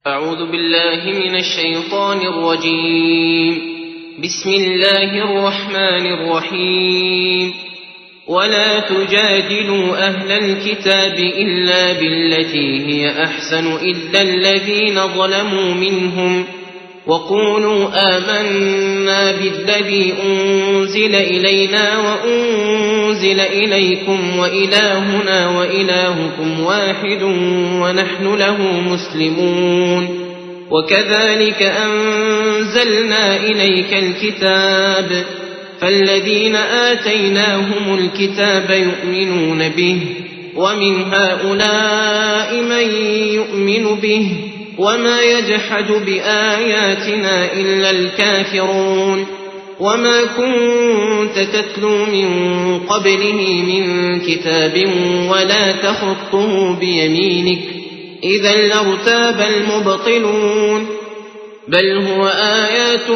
أعوذ بالله من الشيطان الرجيم. بسم الله الرحمن الرحيم. ولا تجادلوا أهل الكتاب إلا بالتي هي أحسن إلا الذين ظلموا منهم وقولوا آمنا بالذي أنزل إلينا وأنزل إليكم وإلهنا وإلهكم واحد ونحن له مسلمون. وكذلك أنزلنا إليك الكتاب فالذين آتيناهم الكتاب يؤمنون به ومن هؤلاء من يؤمن به وما يجحد بآياتنا إلا الكافرون. وما كنت تتلو من قبله من كتاب ولا تخطه بيمينك إذا لارتاب المبطلون. بل هو آيات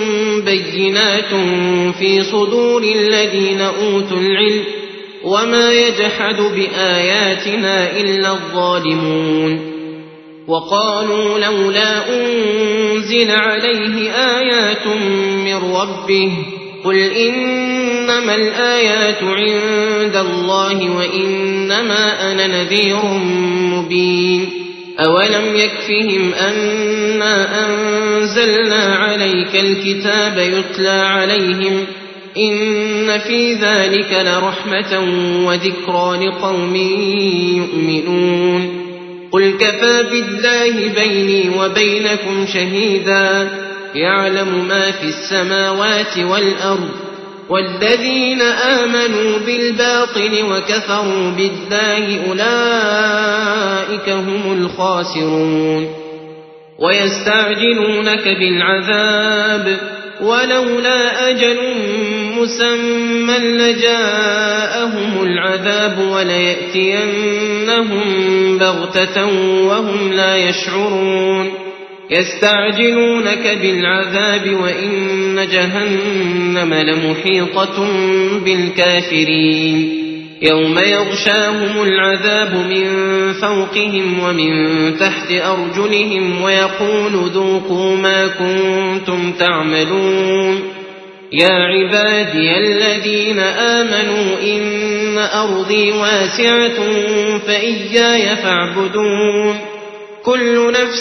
بينات في صدور الذين أوتوا العلم وما يجحد بآياتنا إلا الظالمون. وقالوا لولا أنزل عليه آيات من ربه قل إنما الآيات عند الله وإنما أنا نذير مبين. أولم يكفهم أنا أنزلنا عليك الكتاب يتلى عليهم إن في ذلك لرحمة وذكرى لقوم يؤمنون. قل كفى بالله بيني وبينكم شهيدا يعلم ما في السماوات والأرض. والذين آمنوا بالباطل وكفروا بالله أولئك هم الخاسرون. ويستعجلونك بالعذاب ولولا أجل مسمى لجاءهم العذاب وليأتينهم بغتة وهم لا يشعرون. يستعجلونك بالعذاب وإن جهنم لمحيطة بالكافرين. يوم يغشاهم العذاب من فوقهم ومن تحت أرجلهم ويقول ذوقوا ما كنتم تعملون. يا عبادي الذين آمنوا إن أرضي واسعة فإياي فاعبدون. كل نفس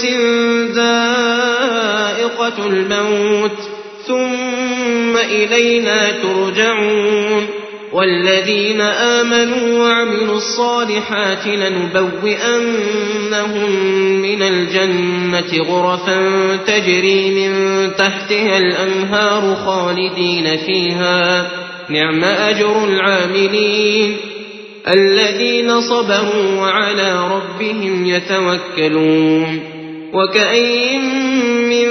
ذائقة الموت ثم إلينا ترجعون. والذين آمنوا وعملوا الصالحات لنبوئنهم من الجنة غرفا تجري من تحتها الأنهار خالدين فيها نعم أجر العاملين الذين صبروا وعلى ربهم يتوكلون. وكأين من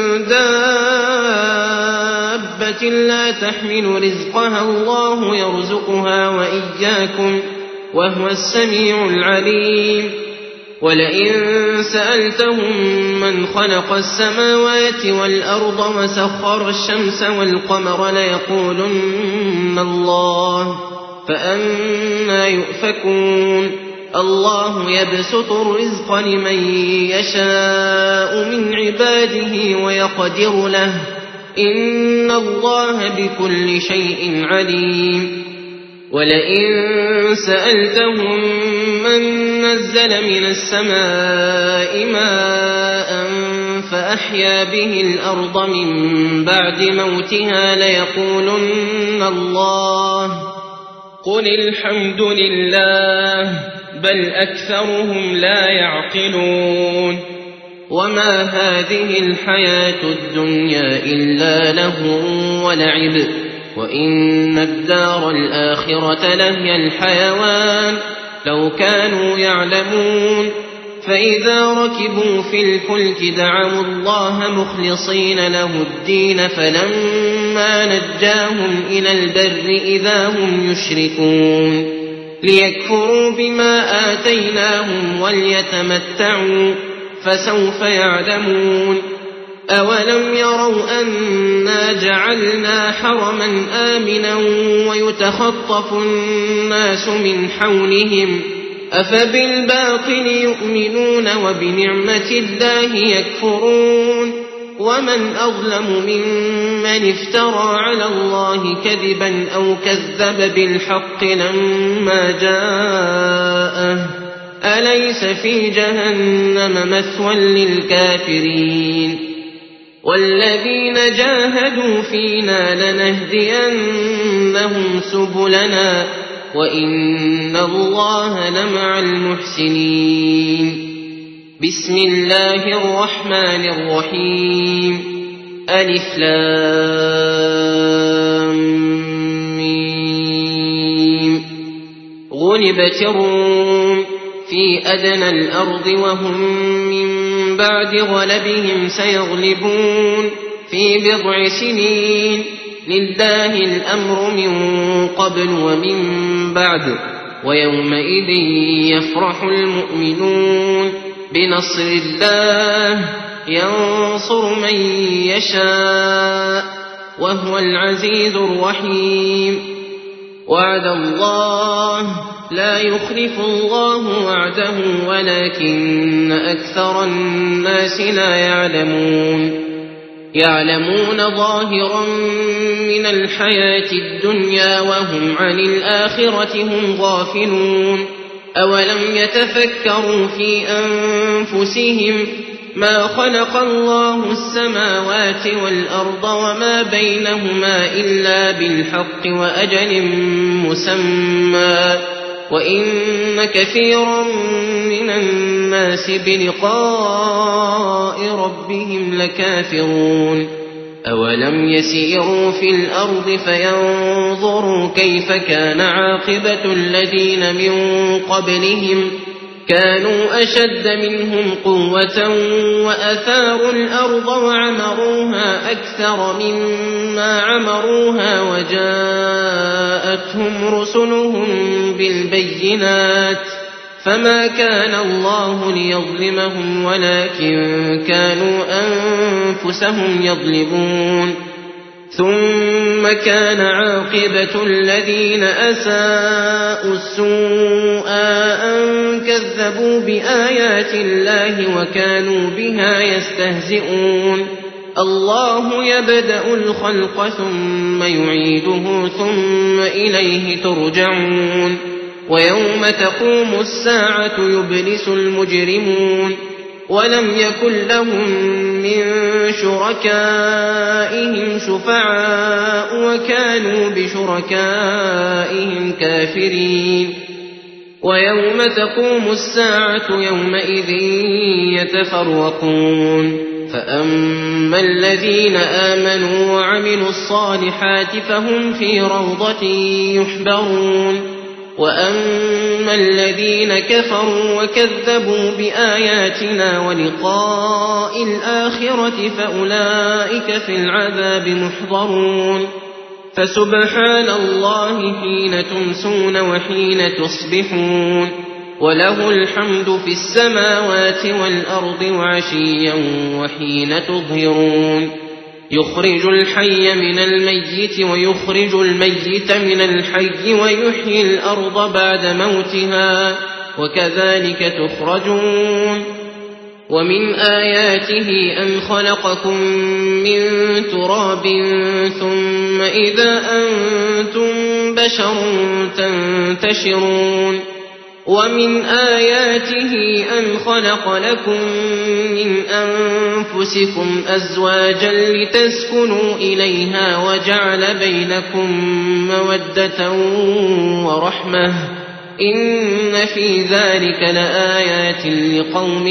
دابة لا تحمل رزقها الله يرزقها وإياكم وهو السميع العليم. ولئن سألتهم من خلق السماوات والأرض وسخر الشمس والقمر ليقولن الله فأنى يؤفكون. الله يبسط الرزق لمن يشاء من عباده ويقدر له إن الله بكل شيء عليم. ولئن سألتهم من نزل من السماء ماء فأحيا به الأرض من بعد موتها ليقولن الله قل الحمد لله بل أكثرهم لا يعقلون. وما هذه الحياة الدنيا إلا لهو ولعب وإن الدار الآخرة لهي الحيوان لو كانوا يعلمون. فإذا ركبوا في الفلك دعوا الله مخلصين له الدين فلما نجاهم إلى البر إذا هم يشركون. ليكفروا بما آتيناهم وليتمتعوا فسوف يعلمون. أولم يروا أنا جعلنا حرما آمنا ويتخطف الناس من حولهم أفبالباطل يؤمنون وبنعمة الله يكفرون ومن أظلم ممن افترى على الله كذبا أو كذب بالحق لما جاءه أليس في جهنم مثوى للكافرين والذين جاهدوا فينا لنهدينهم سبلنا وإن الله لمع المحسنين بسم الله الرحمن الرحيم ألف لام ميم غلبت الروم في أدنى الأرض وهم من بعد غلبهم سيغلبون في بضع سنين لله الأمر من قبل ومن بعد ويومئذ يفرح المؤمنون بنصر الله ينصر من يشاء وهو العزيز الرحيم وعد الله لا يخلف الله وعده ولكن أكثر الناس لا يعلمون ظاهرا من الحياة الدنيا وهم عن الآخرة هم غافلون أولم يتفكروا في أنفسهم ما خلق الله السماوات والأرض وما بينهما إلا بالحق وأجل مسمى وإن كثيرا من الناس بلقاء ربهم لكافرون أولم يسيروا في الأرض فينظروا كيف كان عاقبة الذين من قبلهم كانوا أشد منهم قوة وأثاروا الأرض وعمروها أكثر مما عمروها وجاءتهم رسلهم بالبينات فما كان الله ليظلمهم ولكن كانوا أنفسهم يظلمون ثم كان عاقبة الذين أساءوا السوء أن كذبوا بآيات الله وكانوا بها يستهزئون الله يبدأ الخلق ثم يعيده ثم إليه ترجعون ويوم تقوم الساعة يبلس المجرمون ولم يكن لهم من شركائهم شفعاء وكانوا بشركائهم كافرين ويوم تقوم الساعة يومئذ يتفرقون فأما الذين آمنوا وعملوا الصالحات فهم في روضة يحبرون وأما الذين كفروا وكذبوا بآياتنا ولقاء الآخرة فأولئك في العذاب محضرون فسبحان الله حين تمسون وحين تصبحون وله الحمد في السماوات والأرض وعشيا وحين تظهرون يخرج الحي من الميت ويخرج الميت من الحي ويحيي الأرض بعد موتها وكذلك تخرجون ومن آياته أن خلقكم من تراب ثم إذا أنتم بشر تنتشرون ومن آياته أن خلق لكم من أنفسكم أزواجا لتسكنوا إليها وجعل بينكم مودة ورحمة إن في ذلك لآيات لقوم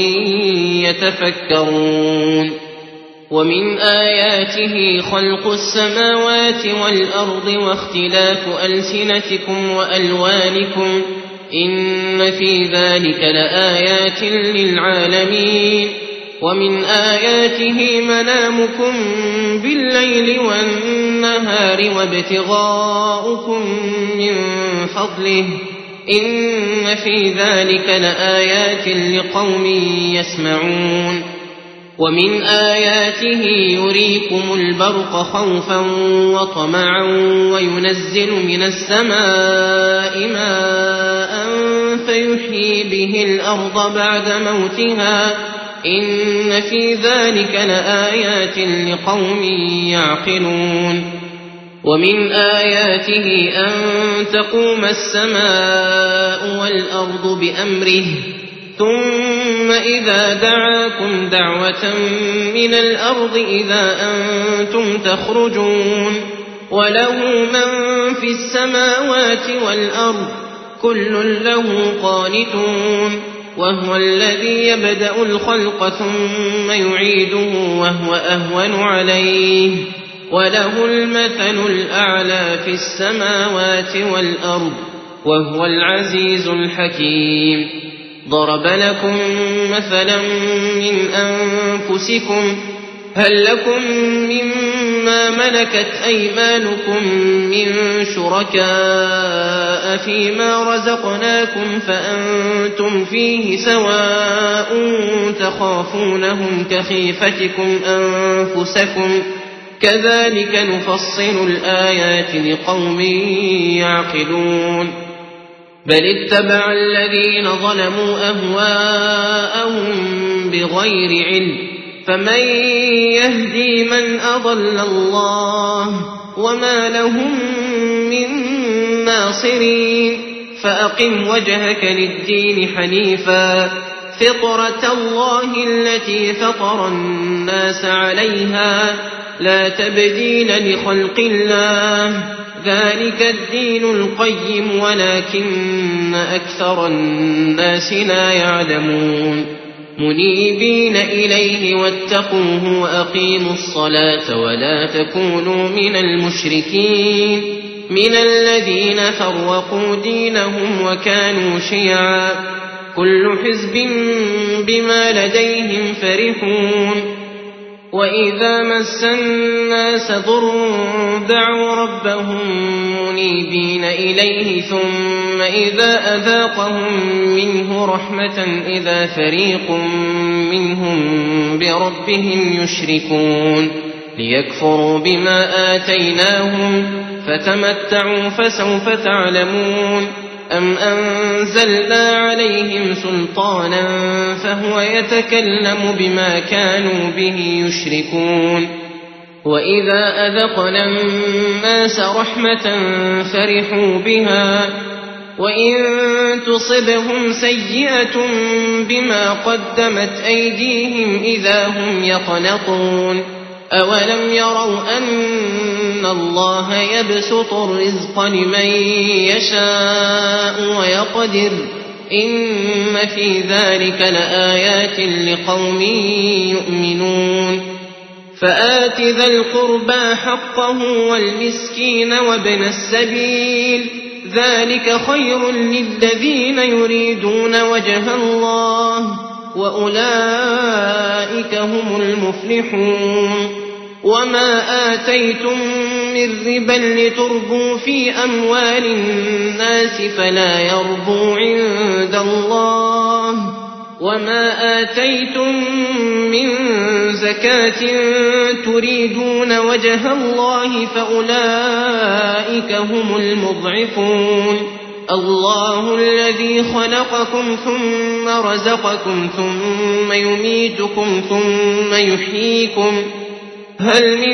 يتفكرون ومن آياته خلق السماوات والأرض واختلاف ألسنتكم وألوانكم إن في ذلك لآيات للعالمين ومن آياته منامكم بالليل والنهار وابتغاؤكم من فضله إن في ذلك لآيات لقوم يسمعون ومن آياته يريكم البرق خوفا وطمعا وينزل من السماء ماء فيحيي به الأرض بعد موتها إن في ذلك لآيات لقوم يعقلون ومن آياته أن تقوم السماء والأرض بأمره ثم إذا دعاكم دعوة من الأرض إذا أنتم تخرجون وله من في السماوات والأرض كل له قانتون وهو الذي يبدأ الخلق ثم يعيده وهو أهون عليه وله المثل الأعلى في السماوات والأرض وهو العزيز الحكيم ضرب لكم مثلا من أنفسكم هل لكم مما ملكت أيمانكم من شركاء فيما رزقناكم فأنتم فيه سواء تخافونهم كخيفتكم أنفسكم كذلك نفصل الآيات لقوم يعقلون بل اتبع الذين ظلموا أهواءهم بغير علم فمن يهدي من أضل الله وما لهم من ناصرين فأقم وجهك للدين حنيفا فطرة الله التي فطر الناس عليها لا تبديل لخلق الله ذلك الدين القيم ولكن أكثر الناس لا يعلمون منيبين إليه واتقوه وأقيموا الصلاة ولا تكونوا من المشركين من الذين فرقوا دينهم وكانوا شيعا كل حزب بما لديهم فرحون وإذا مس الناس ضر دعوا ربهم منيبين إليه ثم إذا أذاقهم منه رحمة إذا فريق منهم بربهم يشركون ليكفروا بما آتيناهم فتمتعوا فسوف تعلمون أم أنزلنا عليهم سلطانا فهو يتكلم بما كانوا به يشركون وإذا أذقنا الناس رحمة فرحوا بها وإن تصبهم سيئة بما قدمت أيديهم إذا هم يقنطون أولم يروا أن الله يبسط الرزق لمن يشاء ويقدر إن في ذلك لآيات لقوم يؤمنون فآت ذا القربى حقه والمسكين وابن السبيل ذلك خير للذين يريدون وجه الله وأولئك هم المفلحون وما آتيتم من ربا لتربوا في أموال الناس فلا يربو عند الله وما آتيتم من زكاة تريدون وجه الله فأولئك هم المضعفون الله الذي خلقكم ثم رزقكم ثم يميتكم ثم يحييكم هل من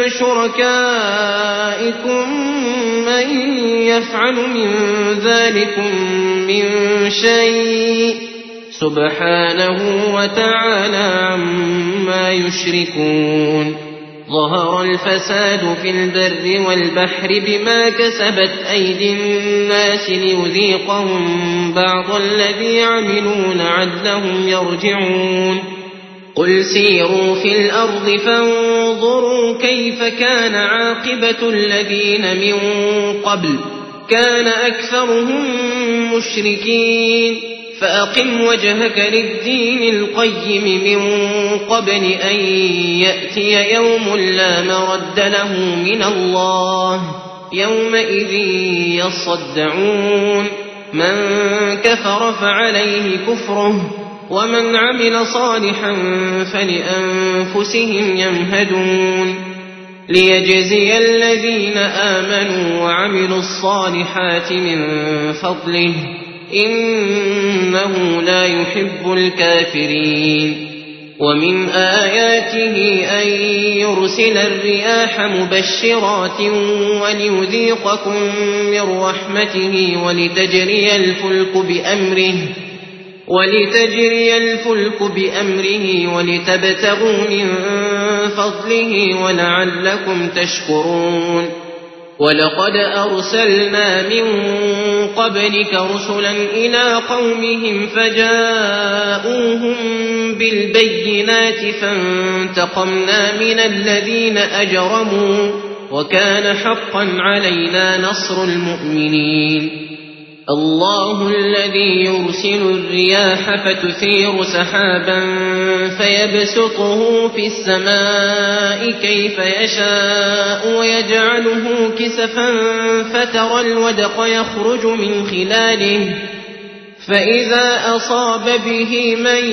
شركائكم من يفعل من ذلكم من شيء سبحانه وتعالى عما يشركون ظهر الفساد في البر والبحر بما كسبت أيدي الناس ليذيقهم بعض الذي عملوا لعلهم يرجعون قل سيروا في الأرض فانظروا كيف كان عاقبة الذين من قبل كان أكثرهم مشركين فأقم وجهك للدين القيم من قبل أن يأتي يوم لا مرد له من الله يومئذ يصدعون من كفر فعليه كفره ومن عمل صالحا فلأنفسهم يمهدون ليجزي الذين آمنوا وعملوا الصالحات من فضله إنه لا يحب الكافرين. ومن آياته أن يرسل الرياح مبشرات وليذيقكم من رحمته ولتجري الفلك بأمره ولتبتغوا من فضله ولعلكم تشكرون. ولقد أرسلنا من قبلك رسلا إلى قومهم فجاءوهم بالبينات فانتقمنا من الذين أجرموا وكان حقا علينا نصر المؤمنين. الله الذي يرسل الرياح فتثير سحابا فيبسطه في السماء كيف يشاء ويجعله كسفا فترى الودق يخرج من خلاله فإذا أصاب به من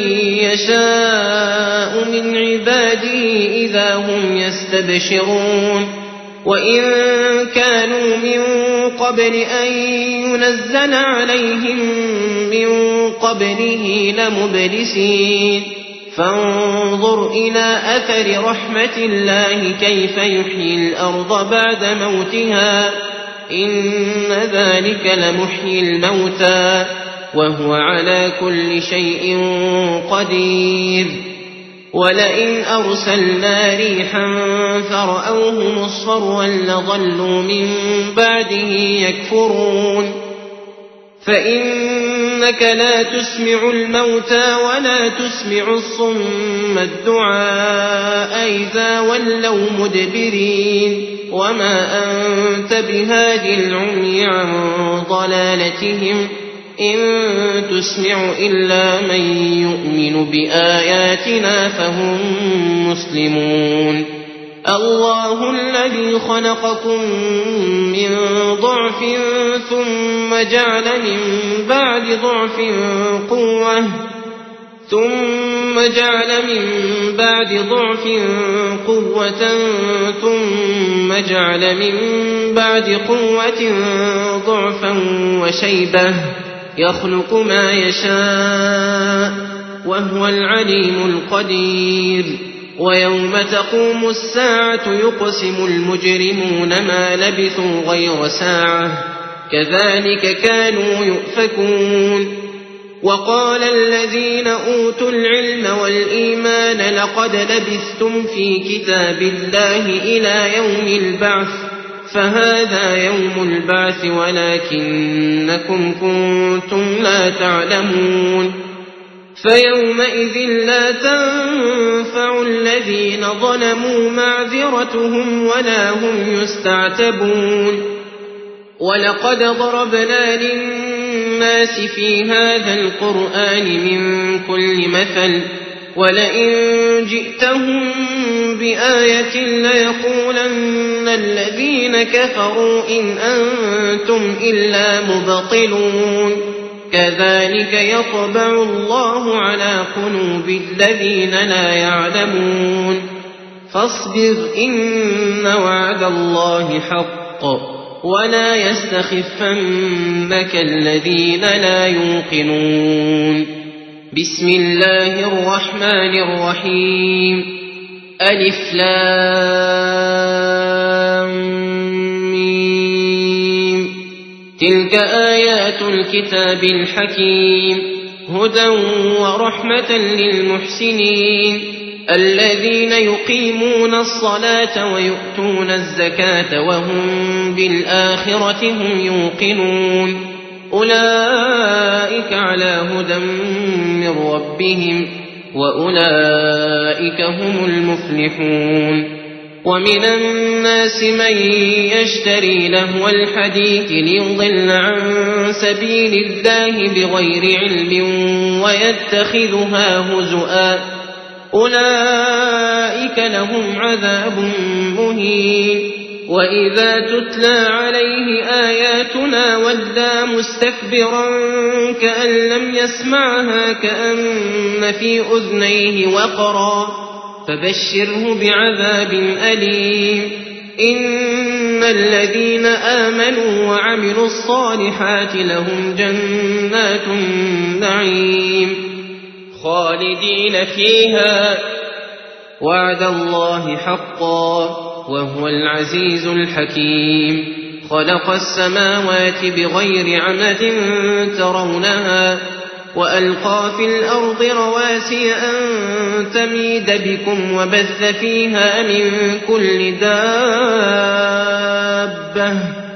يشاء من عباده إذا هم يستبشرون. وإن كانوا من قبل أن ينزل عليهم من قبله لمبلسين. فانظر إلى أثر رحمة الله كيف يحيي الأرض بعد موتها إن ذلك لمحيي الموتى وهو على كل شيء قدير. ولئن أرسلنا ريحا فرأوه مصفرا لظلوا من بعده يكفرون. فإنك لا تسمع الموتى ولا تسمع الصم الدعاء إذا ولوا مدبرين وما أنت بهاد العمي عن ضلالتهم إن تسمع إلا من يؤمن بآياتنا فهم مسلمون. الله الذي خلقكم من ضعف ثم جعل من بعد ضعف قوة ثم جعل من بعد قوة ضعفا وشيبة يخلق ما يشاء وهو العليم القدير. ويوم تقوم الساعة يقسم المجرمون ما لبثوا غير ساعة كذلك كانوا يؤفكون. وقال الذين أوتوا العلم والإيمان لقد لبثتم في كتاب الله إلى يوم البعث فهذا يوم البعث ولكنكم كنتم لا تعلمون. فيومئذ لا تنفع الذين ظلموا معذرتهم ولا هم يستعتبون. ولقد ضربنا للناس في هذا القرآن من كل مثل ولئن جئتهم بآية ليقولن الذين كفروا إن أنتم إلا مبطلون. كذلك يطبع الله على قلوب الذين لا يعلمون. فاصبر إن وعد الله حق ولا يستخفنك الذين لا يوقنون. بسم الله الرحمن الرحيم ألف لام ميم تلك آيات الكتاب الحكيم هدى ورحمة للمحسنين الذين يقيمون الصلاة ويؤتون الزكاة وهم بالآخرة هم يوقنون. أولئك على هدى من ربهم وأولئك هم المفلحون. ومن الناس من يشتري لهو الحديث ليضل عن سبيل الله بغير علم ويتخذها هزؤا أولئك لهم عذاب مهين. وإذا تتلى عليه آياتنا ولى مستكبرا كأن لم يسمعها كأن في أذنيه وقرا فبشره بعذاب أليم. إن الذين آمنوا وعملوا الصالحات لهم جنات النعيم خالدين فيها وعد الله حقا وهو العزيز الحكيم خلق السماوات بغير عمد ترونها وألقى في الأرض رواسي أن تميد بكم وبث فيها من كل دابة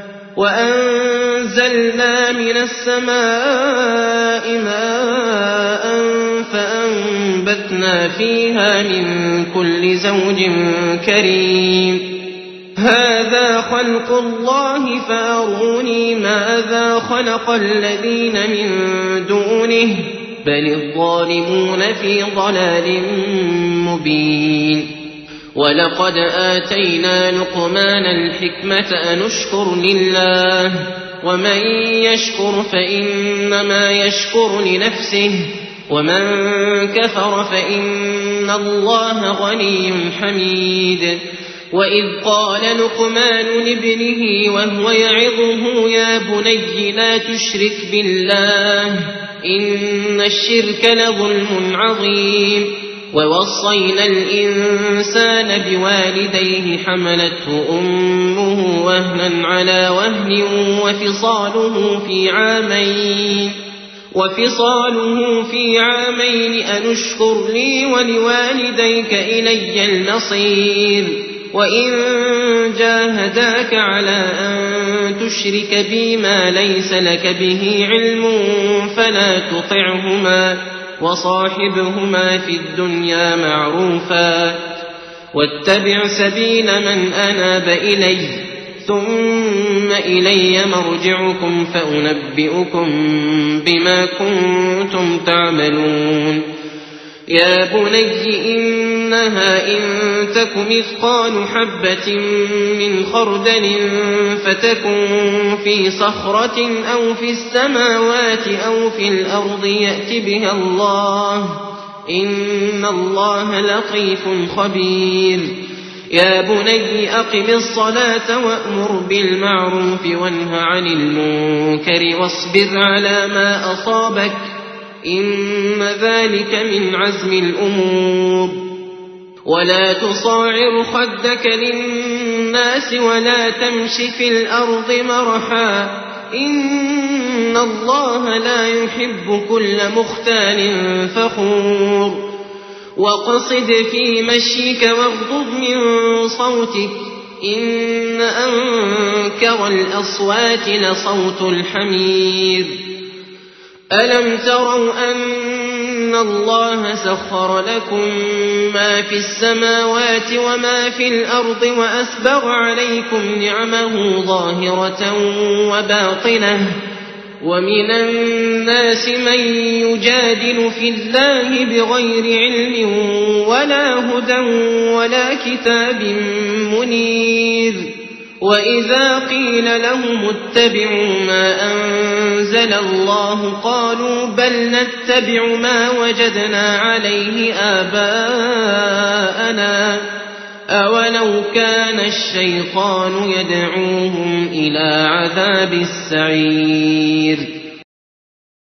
وأنزلنا من السماء ماء فأنبتنا فيها من كل زوج كريم هذا خلق الله فأروني ماذا خلق الذين من دونه بل الظالمون في ضلال مبين ولقد آتينا لقمان الحكمة أن اشكر لله ومن يشكر فإنما يشكر لنفسه ومن كفر فإن الله غني حميد وإذ قال لقمان لابنه وهو يعظه يا بني لا تشرك بالله إن الشرك لظلم عظيم ووصينا الإنسان بوالديه حملته أمه وهنا على وهن وفصاله في عامين أن اشكر لي ولوالديك إلي المصير وإن جاهداك على أن تشرك بي ما ليس لك به علم فلا تطعهما وصاحبهما في الدنيا معروفا واتبع سبيل من أناب إلي ثم إلي مرجعكم فأنبئكم بما كنتم تعملون يا بني إنها إن تك مثقال حبة من خردل فتكن في صخرة أو في السماوات أو في الأرض يأت بها الله إن الله لطيف خبير يا بني أقم الصلاة وأمر بالمعروف وانه عن المنكر واصبر على ما أصابك إن ذلك من عزم الأمور ولا تصاعر خدك للناس ولا تمش في الأرض مرحا إن الله لا يحب كل مختال فخور واقصد في مشيك واغضض من صوتك إن أنكر الأصوات لصوت الحمير ألم تروا أن الله سخر لكم ما في السماوات وما في الأرض وأسبغ عليكم نعمه ظاهرة وباطنة ومن الناس من يجادل في الله بغير علم ولا هدى ولا كتاب منير وإذا قيل لهم اتبعوا ما أنزل الله قالوا بل نتبع ما وجدنا عليه آباءنا أولو كان الشيطان يدعوهم إلى عذاب السعير